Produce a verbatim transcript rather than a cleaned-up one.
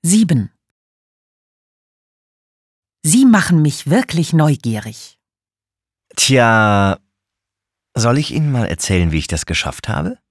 sieben. Sie machen mich wirklich neugierig. Tja, soll ich Ihnen mal erzählen, wie ich das geschafft habe?